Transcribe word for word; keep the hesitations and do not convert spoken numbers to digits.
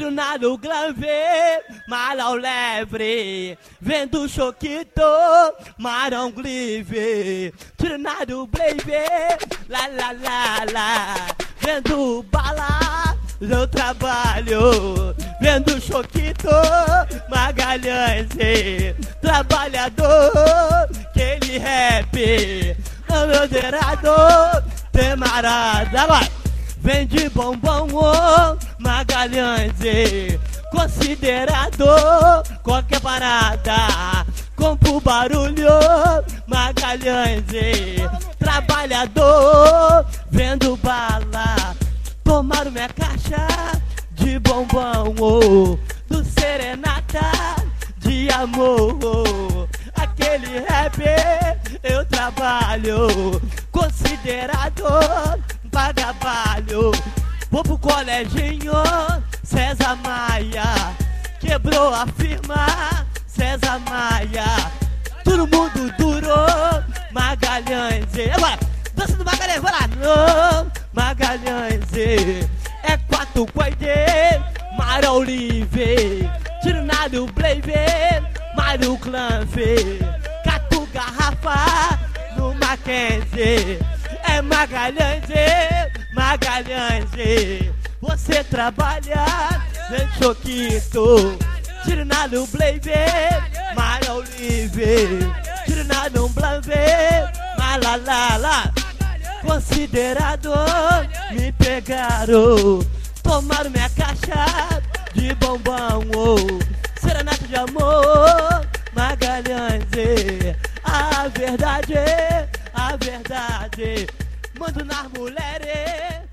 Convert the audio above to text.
tiro na do Glanvê, Marão Levre, vendo Choquito, Marão Glive, tiro na do Blave, lá lá lá lá, vendo Bala, eu trabalho, vendo Choquito, Magalhães, trabalhador, aquele rap, moderador, temarada, agora. Vende bombom, oh, Magalhães, considerado qualquer parada. Compro barulho, Magalhães, trabalhador, vendo bala. Tomaram minha caixa de bombom, oh, do Serenata de amor. Oh, aquele rap eu trabalho, considerado vagabalho. Vou pro coleginho César Maia, quebrou a firma César Maia. Todo mundo durou Magalhães. Agora, dança do Magalhães, vai lá. No Magalhães, é quatro coide, Marão Livre, tiro na do Blave, Mário Clanfe, catu garrafa no Mackenzie. É Magalhães, Magalhães, você trabalha em Choquito, tiro na do Blave, Marão Livre, tiro na do Blave, malalala. Considerado, me pegaram, tomaram minha caixa de bombom, oh, serenata de amor, Magalhães, a verdade, a verdade, mando nas mulheres.